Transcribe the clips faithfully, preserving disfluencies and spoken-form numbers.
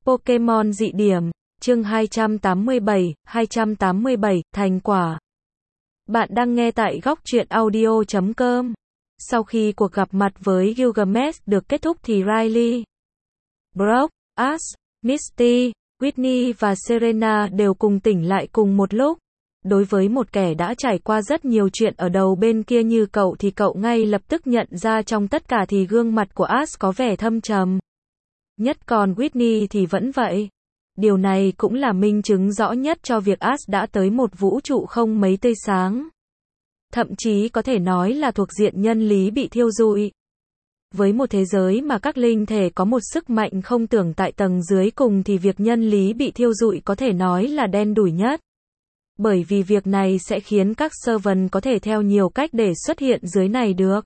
Pokemon dị điểm, chương hai trăm tám mươi bảy, hai trăm tám mươi bảy, thành quả. Bạn đang nghe tại góc truyện audio chấm com. Sau khi cuộc gặp mặt với Gilgamesh được kết thúc thì Riley, Brock, Ash, Misty, Whitney và Serena đều cùng tỉnh lại cùng một lúc. Đối với một kẻ đã trải qua rất nhiều chuyện ở đầu bên kia như cậu thì cậu ngay lập tức nhận ra trong tất cả thì gương mặt của Ash có vẻ thâm trầm. Nhất còn Whitney thì vẫn vậy. Điều này cũng là minh chứng rõ nhất cho việc Ash đã tới một vũ trụ không mấy tươi sáng. Thậm chí có thể nói là thuộc diện nhân lý bị thiêu rụi. Với một thế giới mà các linh thể có một sức mạnh không tưởng tại tầng dưới cùng thì việc nhân lý bị thiêu rụi có thể nói là đen đủi nhất. Bởi vì việc này sẽ khiến các servant có thể theo nhiều cách để xuất hiện dưới này được.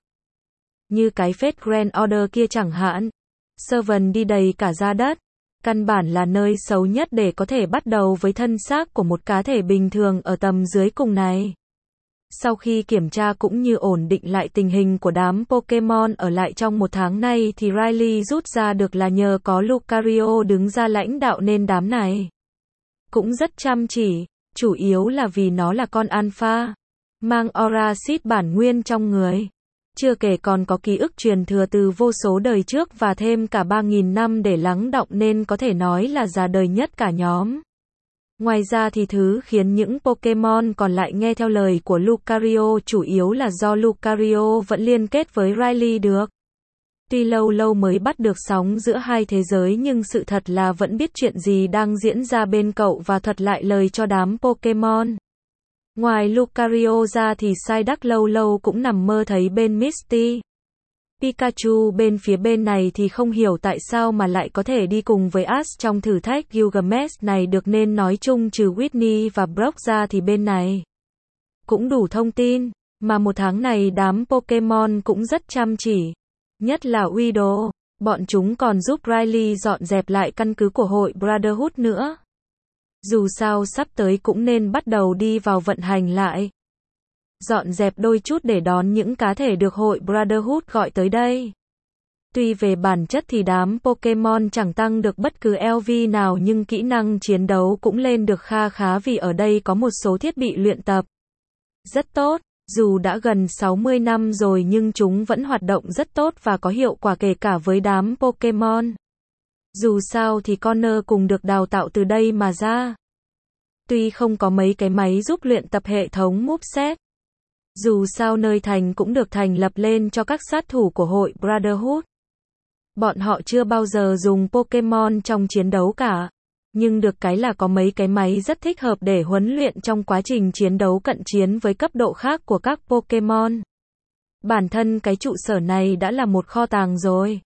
Như cái Fate Grand Order kia chẳng hạn. Servant đi đầy cả ra đất. Căn bản là nơi xấu nhất để có thể bắt đầu với thân xác của một cá thể bình thường ở tầm dưới cùng này. Sau khi kiểm tra cũng như ổn định lại tình hình của đám Pokemon ở lại trong một tháng nay thì Riley rút ra được là nhờ có Lucario đứng ra lãnh đạo nên đám này cũng rất chăm chỉ, chủ yếu là vì nó là con alpha, mang aura xít bản nguyên trong người. Chưa kể còn có ký ức truyền thừa từ vô số đời trước và thêm cả ba nghìn năm để lắng đọng nên có thể nói là già đời nhất cả nhóm. Ngoài ra thì thứ khiến những Pokemon còn lại nghe theo lời của Lucario chủ yếu là do Lucario vẫn liên kết với Riley được. Tuy lâu lâu mới bắt được sóng giữa hai thế giới nhưng sự thật là vẫn biết chuyện gì đang diễn ra bên cậu và thuật lại lời cho đám Pokemon. Ngoài Lucario ra thì Psyduck lâu lâu cũng nằm mơ thấy bên Misty. Pikachu bên phía bên này thì không hiểu tại sao mà lại có thể đi cùng với Ash trong thử thách Gilgamesh này được nên nói chung trừ Whitney và Brock ra thì bên này cũng đủ thông tin, mà một tháng này đám Pokemon cũng rất chăm chỉ. Nhất là Widow, bọn chúng còn giúp Riley dọn dẹp lại căn cứ của hội Brotherhood nữa. Dù sao sắp tới cũng nên bắt đầu đi vào vận hành lại. Dọn dẹp đôi chút để đón những cá thể được hội Brotherhood gọi tới đây. Tuy về bản chất thì đám Pokemon chẳng tăng được bất cứ L V nào nhưng kỹ năng chiến đấu cũng lên được kha khá vì ở đây có một số thiết bị luyện tập rất tốt. Dù đã gần sáu mươi năm rồi nhưng chúng vẫn hoạt động rất tốt và có hiệu quả kể cả với đám Pokemon. Dù sao thì Connor cùng được đào tạo từ đây mà ra. Tuy không có mấy cái máy giúp luyện tập hệ thống moveset. Dù sao nơi thành cũng được thành lập lên cho các sát thủ của hội Brotherhood. Bọn họ chưa bao giờ dùng Pokemon trong chiến đấu cả. Nhưng được cái là có mấy cái máy rất thích hợp để huấn luyện trong quá trình chiến đấu cận chiến với cấp độ khác của các Pokemon. Bản thân cái trụ sở này đã là một kho tàng rồi.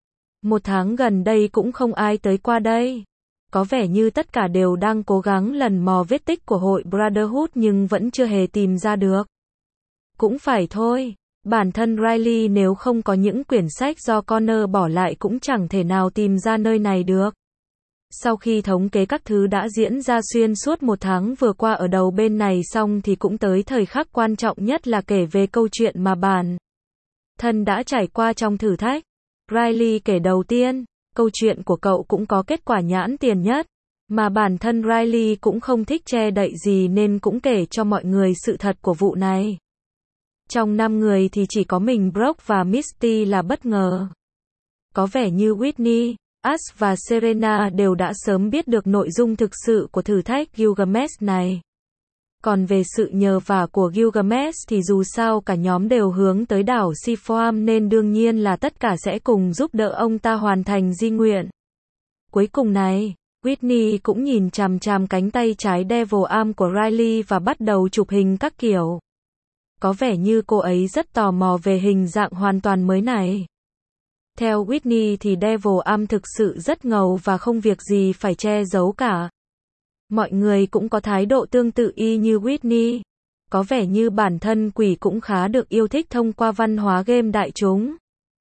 Một tháng gần đây cũng không ai tới qua đây. Có vẻ như tất cả đều đang cố gắng lần mò vết tích của hội Brotherhood nhưng vẫn chưa hề tìm ra được. Cũng phải thôi, bản thân Riley nếu không có những quyển sách do Connor bỏ lại cũng chẳng thể nào tìm ra nơi này được. Sau khi thống kê các thứ đã diễn ra xuyên suốt một tháng vừa qua ở đầu bên này xong thì cũng tới thời khắc quan trọng nhất là kể về câu chuyện mà bản thân đã trải qua trong thử thách. Riley kể đầu tiên, câu chuyện của cậu cũng có kết quả nhãn tiền nhất, mà bản thân Riley cũng không thích che đậy gì nên cũng kể cho mọi người sự thật của vụ này. Trong năm người thì chỉ có mình Brock và Misty là bất ngờ. Có vẻ như Whitney, Ash và Serena đều đã sớm biết được nội dung thực sự của thử thách Gilgamesh này. Còn về sự nhờ vả của Gilgamesh thì dù sao cả nhóm đều hướng tới đảo Seaform nên đương nhiên là tất cả sẽ cùng giúp đỡ ông ta hoàn thành di nguyện cuối cùng này. Whitney cũng nhìn chằm chằm cánh tay trái Devil Arm của Riley và bắt đầu chụp hình các kiểu. Có vẻ như cô ấy rất tò mò về hình dạng hoàn toàn mới này. Theo Whitney thì Devil Arm thực sự rất ngầu và không việc gì phải che giấu cả. Mọi người cũng có thái độ tương tự y như Whitney. Có vẻ như bản thân quỷ cũng khá được yêu thích thông qua văn hóa game đại chúng.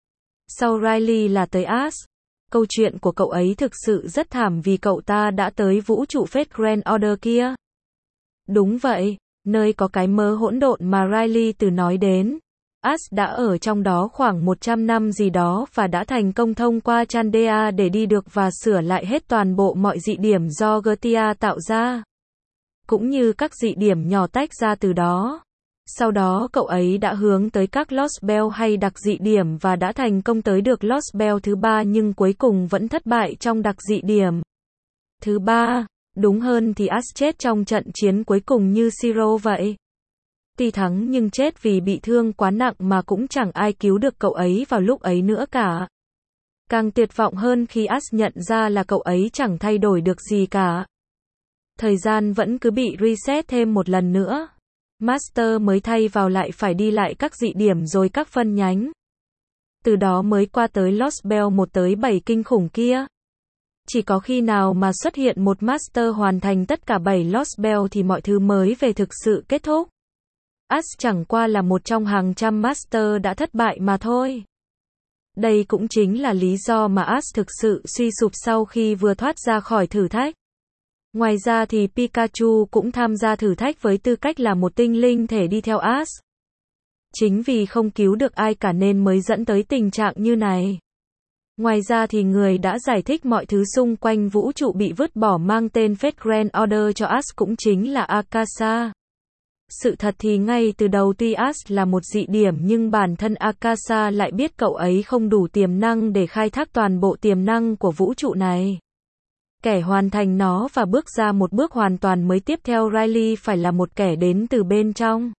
Sau Riley là tới Ash. Câu chuyện của cậu ấy thực sự rất thảm vì cậu ta đã tới vũ trụ Fate Grand Order kia. Đúng vậy, nơi có cái mớ hỗn độn mà Riley từ nói đến. Ash đã ở trong đó khoảng một trăm năm gì đó và đã thành công thông qua Chandea để đi được và sửa lại hết toàn bộ mọi dị điểm do Gertia tạo ra, cũng như các dị điểm nhỏ tách ra từ đó. Sau đó cậu ấy đã hướng tới các Lost Bell hay đặc dị điểm và đã thành công tới được Lost Bell thứ ba nhưng cuối cùng vẫn thất bại trong đặc dị điểm thứ ba. Đúng hơn thì Ash chết trong trận chiến cuối cùng như Zero vậy. Tuy thắng nhưng chết vì bị thương quá nặng mà cũng chẳng ai cứu được cậu ấy vào lúc ấy nữa cả. Càng tuyệt vọng hơn khi Ash nhận ra là cậu ấy chẳng thay đổi được gì cả. Thời gian vẫn cứ bị reset thêm một lần nữa. Master mới thay vào lại phải đi lại các dị điểm rồi các phân nhánh. Từ đó mới qua tới Lost Bell một tới bảy kinh khủng kia. Chỉ có khi nào mà xuất hiện một Master hoàn thành tất cả bảy Lost Bell thì mọi thứ mới về thực sự kết thúc. Ash chẳng qua là một trong hàng trăm Master đã thất bại mà thôi. Đây cũng chính là lý do mà Ash thực sự suy sụp sau khi vừa thoát ra khỏi thử thách. Ngoài ra thì Pikachu cũng tham gia thử thách với tư cách là một tinh linh thể đi theo Ash. Chính vì không cứu được ai cả nên mới dẫn tới tình trạng như này. Ngoài ra thì người đã giải thích mọi thứ xung quanh vũ trụ bị vứt bỏ mang tên Fate Grand Order cho Ash cũng chính là Akasa. Sự thật thì ngay từ đầu tuy Ash là một dị điểm nhưng bản thân Akasa lại biết cậu ấy không đủ tiềm năng để khai thác toàn bộ tiềm năng của vũ trụ này. Kẻ hoàn thành nó và bước ra một bước hoàn toàn mới tiếp theo Riley phải là một kẻ đến từ bên trong.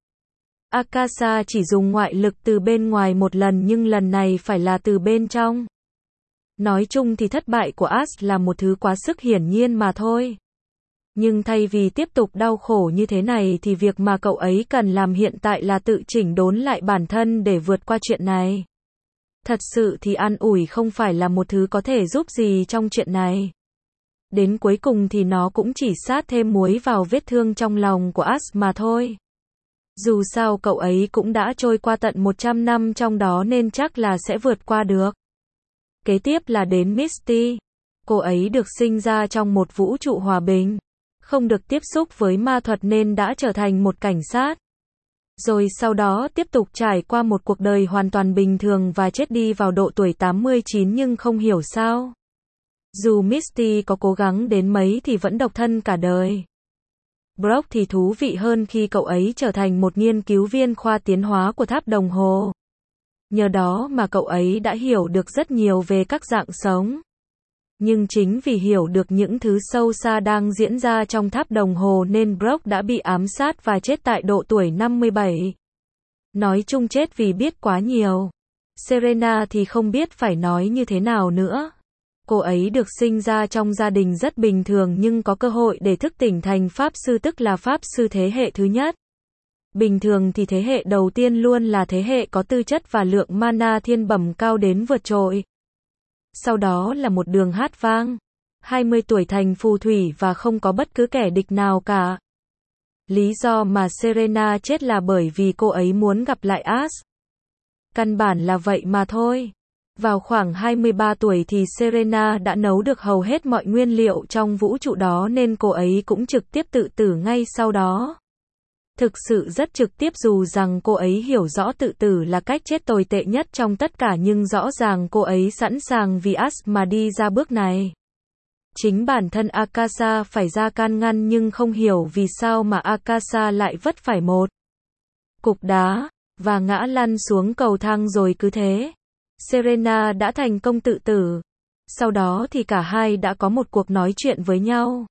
Akasa chỉ dùng ngoại lực từ bên ngoài một lần nhưng lần này phải là từ bên trong. Nói chung thì thất bại của Ash là một thứ quá sức hiển nhiên mà thôi. Nhưng thay vì tiếp tục đau khổ như thế này thì việc mà cậu ấy cần làm hiện tại là tự chỉnh đốn lại bản thân để vượt qua chuyện này. Thật sự thì an ủi không phải là một thứ có thể giúp gì trong chuyện này. Đến cuối cùng thì nó cũng chỉ sát thêm muối vào vết thương trong lòng của Ash mà thôi. Dù sao cậu ấy cũng đã trôi qua tận một trăm năm trong đó nên chắc là sẽ vượt qua được. Kế tiếp là đến Misty. Cô ấy được sinh ra trong một vũ trụ hòa bình. Không được tiếp xúc với ma thuật nên đã trở thành một cảnh sát. Rồi sau đó tiếp tục trải qua một cuộc đời hoàn toàn bình thường và chết đi vào độ tuổi tám mươi chín nhưng không hiểu sao. Dù Misty có cố gắng đến mấy thì vẫn độc thân cả đời. Brock thì thú vị hơn khi cậu ấy trở thành một nghiên cứu viên khoa tiến hóa của tháp đồng hồ. Nhờ đó mà cậu ấy đã hiểu được rất nhiều về các dạng sống. Nhưng chính vì hiểu được những thứ sâu xa đang diễn ra trong tháp đồng hồ nên Brock đã bị ám sát và chết tại độ tuổi năm mươi bảy. Nói chung chết vì biết quá nhiều. Serena thì không biết phải nói như thế nào nữa. Cô ấy được sinh ra trong gia đình rất bình thường nhưng có cơ hội để thức tỉnh thành pháp sư tức là pháp sư thế hệ thứ nhất. Bình thường thì thế hệ đầu tiên luôn là thế hệ có tư chất và lượng mana thiên bẩm cao đến vượt trội. Sau đó là một đường hát vang. hai mươi tuổi thành phù thủy và không có bất cứ kẻ địch nào cả. Lý do mà Serena chết là bởi vì cô ấy muốn gặp lại Ash. Căn bản là vậy mà thôi. Vào khoảng hai mươi ba tuổi thì Serena đã nấu được hầu hết mọi nguyên liệu trong vũ trụ đó nên cô ấy cũng trực tiếp tự tử ngay sau đó. Thực sự rất trực tiếp dù rằng cô ấy hiểu rõ tự tử là cách chết tồi tệ nhất trong tất cả nhưng rõ ràng cô ấy sẵn sàng vì Ash mà đi ra bước này. Chính bản thân Akasa phải ra can ngăn nhưng không hiểu vì sao mà Akasa lại vấp phải một cục đá và ngã lăn xuống cầu thang rồi cứ thế. Serena đã thành công tự tử. Sau đó thì cả hai đã có một cuộc nói chuyện với nhau.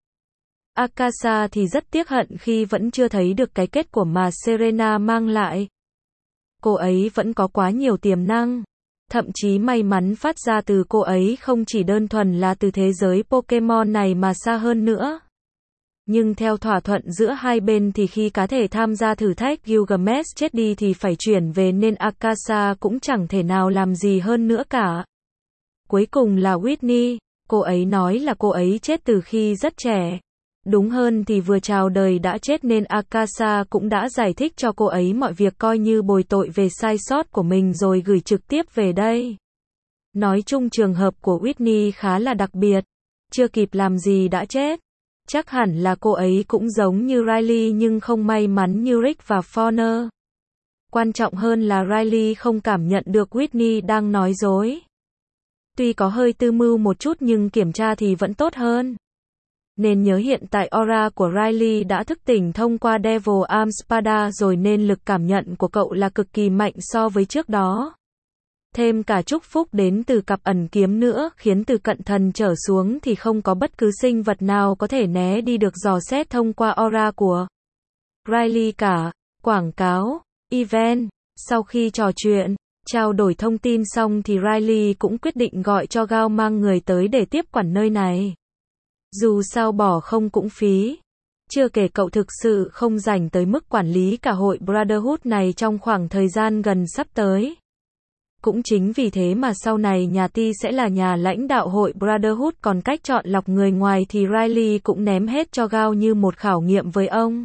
Akasa thì rất tiếc hận khi vẫn chưa thấy được cái kết của mà Serena mang lại. Cô ấy vẫn có quá nhiều tiềm năng. Thậm chí may mắn phát ra từ cô ấy không chỉ đơn thuần là từ thế giới Pokemon này mà xa hơn nữa. Nhưng theo thỏa thuận giữa hai bên thì khi cá thể tham gia thử thách Gilgamesh chết đi thì phải chuyển về nên Akasa cũng chẳng thể nào làm gì hơn nữa cả. Cuối cùng là Whitney. Cô ấy nói là cô ấy chết từ khi rất trẻ. Đúng hơn thì vừa chào đời đã chết nên Akasa cũng đã giải thích cho cô ấy mọi việc coi như bồi tội về sai sót của mình rồi gửi trực tiếp về đây. Nói chung trường hợp của Whitney khá là đặc biệt. Chưa kịp làm gì đã chết. Chắc hẳn là cô ấy cũng giống như Riley nhưng không may mắn như Rick và Fauna. Quan trọng hơn là Riley không cảm nhận được Whitney đang nói dối. Tuy có hơi tư mưu một chút nhưng kiểm tra thì vẫn tốt hơn. Nên nhớ hiện tại aura của Riley đã thức tỉnh thông qua Devil Arm Spada rồi nên lực cảm nhận của cậu là cực kỳ mạnh so với trước đó. Thêm cả chúc phúc đến từ cặp ẩn kiếm nữa khiến từ cận thần trở xuống thì không có bất cứ sinh vật nào có thể né đi được dò xét thông qua aura của Riley cả. Quảng cáo, event, sau khi trò chuyện, trao đổi thông tin xong thì Riley cũng quyết định gọi cho Gao mang người tới để tiếp quản nơi này. Dù sao bỏ không cũng phí. Chưa kể cậu thực sự không rảnh tới mức quản lý cả hội Brotherhood này trong khoảng thời gian gần sắp tới. Cũng chính vì thế mà sau này nhà Ti sẽ là nhà lãnh đạo hội Brotherhood, còn cách chọn lọc người ngoài thì Riley cũng ném hết cho Gao như một khảo nghiệm với ông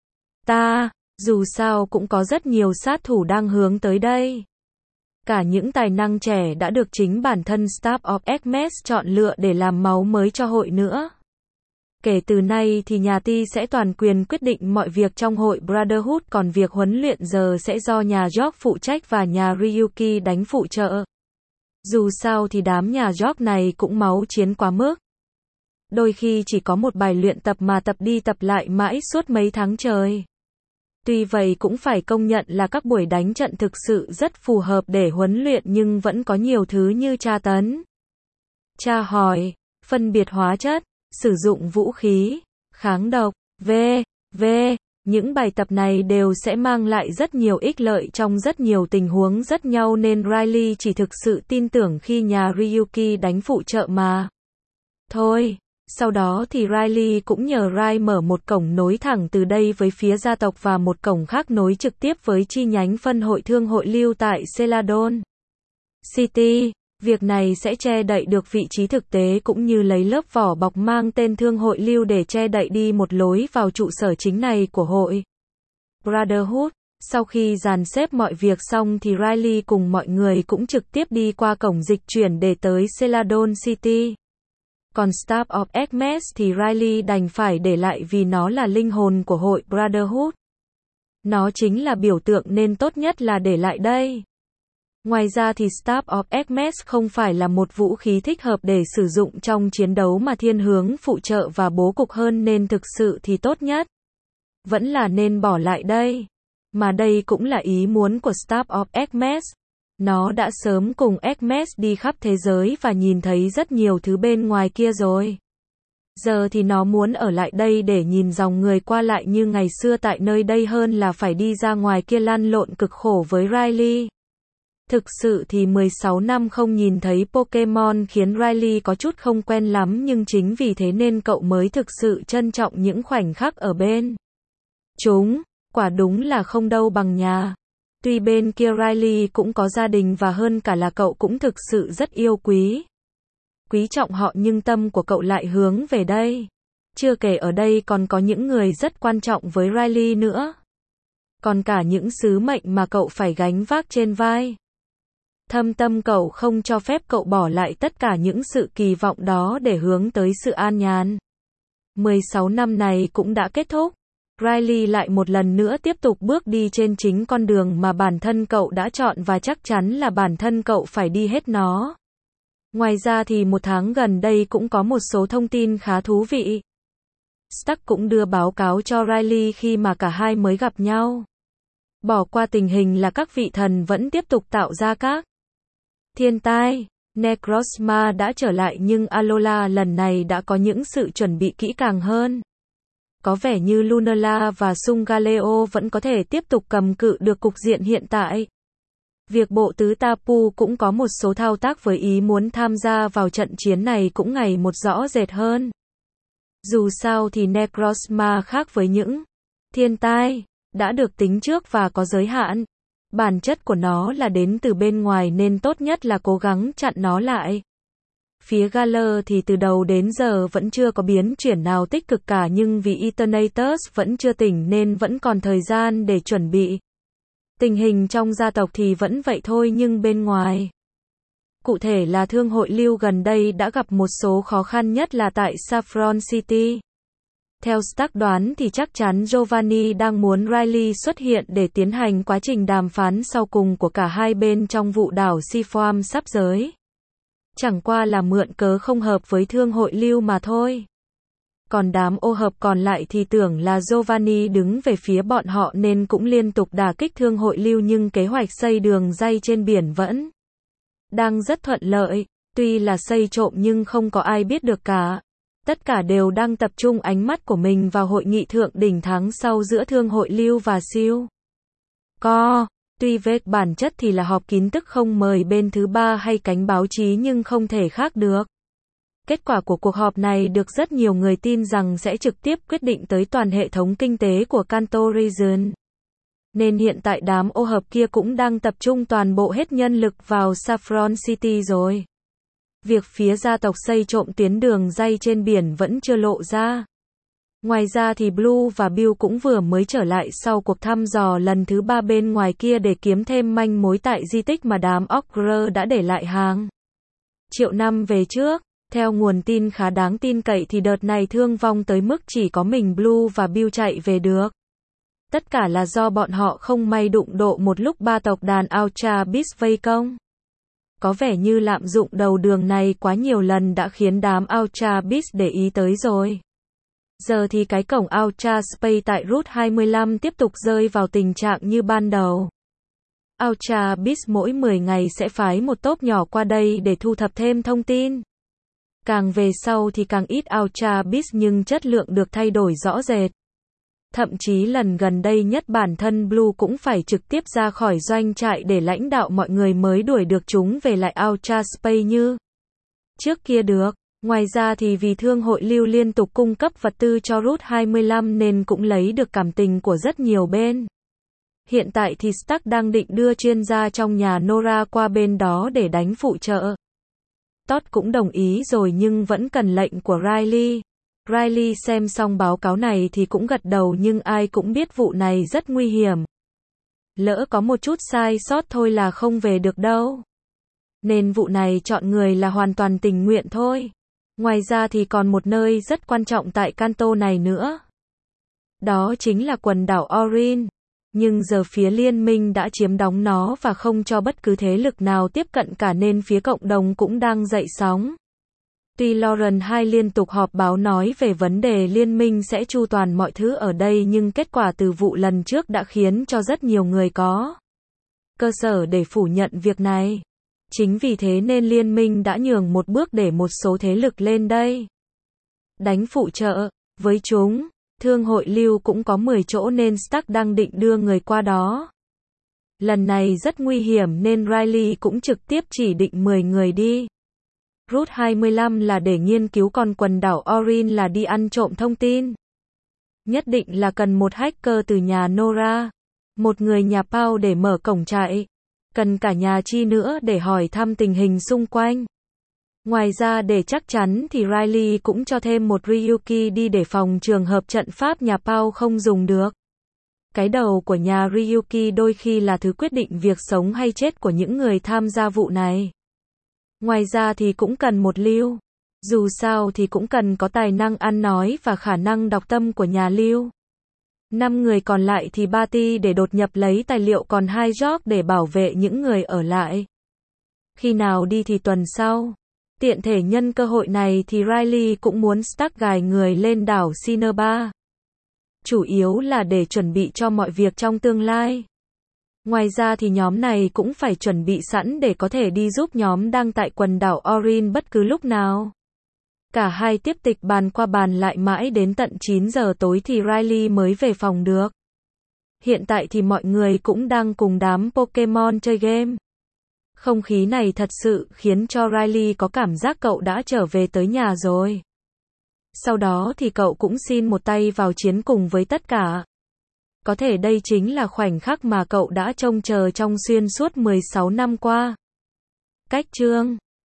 ta. Dù sao cũng có rất nhiều sát thủ đang hướng tới đây. Cả những tài năng trẻ đã được chính bản thân Staff of Hermes chọn lựa để làm máu mới cho hội nữa. Kể từ nay thì nhà Ti sẽ toàn quyền quyết định mọi việc trong hội Brotherhood, còn việc huấn luyện giờ sẽ do nhà York phụ trách và nhà Ryuki đánh phụ trợ. Dù sao thì đám nhà York này cũng máu chiến quá mức. Đôi khi chỉ có một bài luyện tập mà tập đi tập lại mãi suốt mấy tháng trời. Tuy vậy cũng phải công nhận là các buổi đánh trận thực sự rất phù hợp để huấn luyện, nhưng vẫn có nhiều thứ như tra tấn, tra hỏi, phân biệt hóa chất, sử dụng vũ khí, kháng độc, vân vân. Những bài tập này đều sẽ mang lại rất nhiều ích lợi trong rất nhiều tình huống rất nhau nên Riley chỉ thực sự tin tưởng khi nhà Ryuki đánh phụ trợ mà thôi. Sau đó thì Riley cũng nhờ Rai mở một cổng nối thẳng từ đây với phía gia tộc và một cổng khác nối trực tiếp với chi nhánh phân hội thương hội lưu tại Celadon City. Việc này sẽ che đậy được vị trí thực tế cũng như lấy lớp vỏ bọc mang tên thương hội lưu để che đậy đi một lối vào trụ sở chính này của hội Brotherhood. Sau khi dàn xếp mọi việc xong thì Riley cùng mọi người cũng trực tiếp đi qua cổng dịch chuyển để tới Celadon City. Còn Staff of Hermes thì Riley đành phải để lại vì nó là linh hồn của hội Brotherhood. Nó chính là biểu tượng nên tốt nhất là để lại đây. Ngoài ra thì Staff of Hermes không phải là một vũ khí thích hợp để sử dụng trong chiến đấu mà thiên hướng phụ trợ và bố cục hơn nên thực sự thì tốt nhất vẫn là nên bỏ lại đây. Mà đây cũng là ý muốn của Staff of Hermes. Nó đã sớm cùng Hermes đi khắp thế giới và nhìn thấy rất nhiều thứ bên ngoài kia rồi. Giờ thì nó muốn ở lại đây để nhìn dòng người qua lại như ngày xưa tại nơi đây hơn là phải đi ra ngoài kia lăn lộn cực khổ với Riley. Thực sự thì mười sáu năm không nhìn thấy Pokemon khiến Riley có chút không quen lắm, nhưng chính vì thế nên cậu mới thực sự trân trọng những khoảnh khắc ở bên chúng. Quả đúng là không đâu bằng nhà. Tuy bên kia Riley cũng có gia đình và hơn cả là cậu cũng thực sự rất yêu quý quý trọng họ, nhưng tâm của cậu lại hướng về đây. Chưa kể ở đây còn có những người rất quan trọng với Riley nữa. Còn cả những sứ mệnh mà cậu phải gánh vác trên vai. Thâm tâm cậu không cho phép cậu bỏ lại tất cả những sự kỳ vọng đó để hướng tới sự an nhàn. mười sáu năm này cũng đã kết thúc. Riley lại một lần nữa tiếp tục bước đi trên chính con đường mà bản thân cậu đã chọn và chắc chắn là bản thân cậu phải đi hết nó. Ngoài ra thì một tháng gần đây cũng có một số thông tin khá thú vị. Stark cũng đưa báo cáo cho Riley khi mà cả hai mới gặp nhau. Bỏ qua tình hình là các vị thần vẫn tiếp tục tạo ra các thiên tai, Necrozma đã trở lại nhưng Alola lần này đã có những sự chuẩn bị kỹ càng hơn. Có vẻ như Lunala và Sungaleo vẫn có thể tiếp tục cầm cự được cục diện hiện tại. Việc bộ tứ Tapu cũng có một số thao tác với ý muốn tham gia vào trận chiến này cũng ngày một rõ rệt hơn. Dù sao thì Necrozma khác với những thiên tai đã được tính trước và có giới hạn. Bản chất của nó là đến từ bên ngoài nên tốt nhất là cố gắng chặn nó lại. Phía Galar thì từ đầu đến giờ vẫn chưa có biến chuyển nào tích cực cả, nhưng vì Eternatus vẫn chưa tỉnh nên vẫn còn thời gian để chuẩn bị. Tình hình trong gia tộc thì vẫn vậy thôi, nhưng bên ngoài, cụ thể là thương hội lưu gần đây đã gặp một số khó khăn, nhất là tại Saffron City. Theo Stark đoán thì chắc chắn Giovanni đang muốn Riley xuất hiện để tiến hành quá trình đàm phán sau cùng của cả hai bên trong vụ đảo Seaforth sắp tới. Chẳng qua là mượn cớ không hợp với thương hội lưu mà thôi. Còn đám ô hợp còn lại thì tưởng là Giovanni đứng về phía bọn họ nên cũng liên tục đả kích thương hội lưu, nhưng kế hoạch xây đường ray trên biển vẫn đang rất thuận lợi. Tuy là xây trộm nhưng không có ai biết được cả. Tất cả đều đang tập trung ánh mắt của mình vào hội nghị thượng đỉnh tháng sau giữa thương hội lưu và siêu co. Tuy về bản chất thì là họp kín, tức không mời bên thứ ba hay cánh báo chí, nhưng không thể khác được. Kết quả của cuộc họp này được rất nhiều người tin rằng sẽ trực tiếp quyết định tới toàn hệ thống kinh tế của Kanto Region. Nên hiện tại đám ô hợp kia cũng đang tập trung toàn bộ hết nhân lực vào Saffron City rồi. Việc phía gia tộc xây trộm tuyến đường ray trên biển vẫn chưa lộ ra. Ngoài ra thì Blue và Bill cũng vừa mới trở lại sau cuộc thăm dò lần thứ ba bên ngoài kia để kiếm thêm manh mối tại di tích mà đám Ogre đã để lại hàng triệu năm về trước. Theo nguồn tin khá đáng tin cậy thì đợt này thương vong tới mức chỉ có mình Blue và Bill chạy về được. Tất cả là do bọn họ không may đụng độ một lúc ba tộc đàn Ultra Beast vây công. Có vẻ như lạm dụng đầu đường này quá nhiều lần đã khiến đám Ultra Beast để ý tới rồi. Giờ thì cái cổng Ultra Space tại Route hai mươi lăm tiếp tục rơi vào tình trạng như ban đầu. Ultra Beast mỗi mười ngày sẽ phái một tốp nhỏ qua đây để thu thập thêm thông tin. Càng về sau thì càng ít Ultra Beast, nhưng chất lượng được thay đổi rõ rệt. Thậm chí lần gần đây nhất bản thân Blue cũng phải trực tiếp ra khỏi doanh trại để lãnh đạo mọi người mới đuổi được chúng về lại Ultra Space như trước kia được. Ngoài ra thì vì thương hội lưu liên tục cung cấp vật tư cho Route hai mươi lăm nên cũng lấy được cảm tình của rất nhiều bên. Hiện tại thì Stark đang định đưa chuyên gia trong nhà Nora qua bên đó để đánh phụ trợ. Todd cũng đồng ý rồi nhưng vẫn cần lệnh của Riley. Riley xem xong báo cáo này thì cũng gật đầu, nhưng ai cũng biết vụ này rất nguy hiểm. Lỡ có một chút sai sót thôi là không về được đâu. Nên vụ này chọn người là hoàn toàn tình nguyện thôi. Ngoài ra thì còn một nơi rất quan trọng tại Kanto này nữa. Đó chính là quần đảo Orin. Nhưng giờ phía liên minh đã chiếm đóng nó và không cho bất cứ thế lực nào tiếp cận cả, nên phía cộng đồng cũng đang dậy sóng. Tuy Lauren hai liên tục họp báo nói về vấn đề liên minh sẽ chu toàn mọi thứ ở đây, nhưng kết quả từ vụ lần trước đã khiến cho rất nhiều người có cơ sở để phủ nhận việc này. Chính vì thế nên liên minh đã nhường một bước để một số thế lực lên đây đánh phụ trợ với chúng. Thương hội lưu cũng có mười chỗ nên Stark đang định đưa người qua đó. Lần này rất nguy hiểm nên Riley cũng trực tiếp chỉ định mười người đi. Route hai mươi lăm là để nghiên cứu, còn quần đảo Orin là đi ăn trộm thông tin. Nhất định là cần một hacker từ nhà Nora, một người nhà Paul để mở cổng trại, cần cả nhà Chi nữa để hỏi thăm tình hình xung quanh. Ngoài ra để chắc chắn thì Riley cũng cho thêm một Ryuki đi để phòng trường hợp trận pháp nhà Paul không dùng được. Cái đầu của nhà Ryuki đôi khi là thứ quyết định việc sống hay chết của những người tham gia vụ này. Ngoài ra thì cũng cần một lưu. Dù sao thì cũng cần có tài năng ăn nói và khả năng đọc tâm của nhà lưu. Năm người còn lại thì Barty để đột nhập lấy tài liệu, còn hai George để bảo vệ những người ở lại. Khi nào đi thì tuần sau. Tiện thể nhân cơ hội này thì Riley cũng muốn Stark gài người lên đảo Cinnabar. Chủ yếu là để chuẩn bị cho mọi việc trong tương lai. Ngoài ra thì nhóm này cũng phải chuẩn bị sẵn để có thể đi giúp nhóm đang tại quần đảo Orin bất cứ lúc nào. Cả hai tiếp tục bàn qua bàn lại mãi đến tận chín giờ tối thì Riley mới về phòng được. Hiện tại thì mọi người cũng đang cùng đám Pokemon chơi game. Không khí này thật sự khiến cho Riley có cảm giác cậu đã trở về tới nhà rồi. Sau đó thì cậu cũng xin một tay vào chiến cùng với tất cả. Có thể đây chính là khoảnh khắc mà cậu đã trông chờ trong xuyên suốt mười sáu năm qua. Cách chương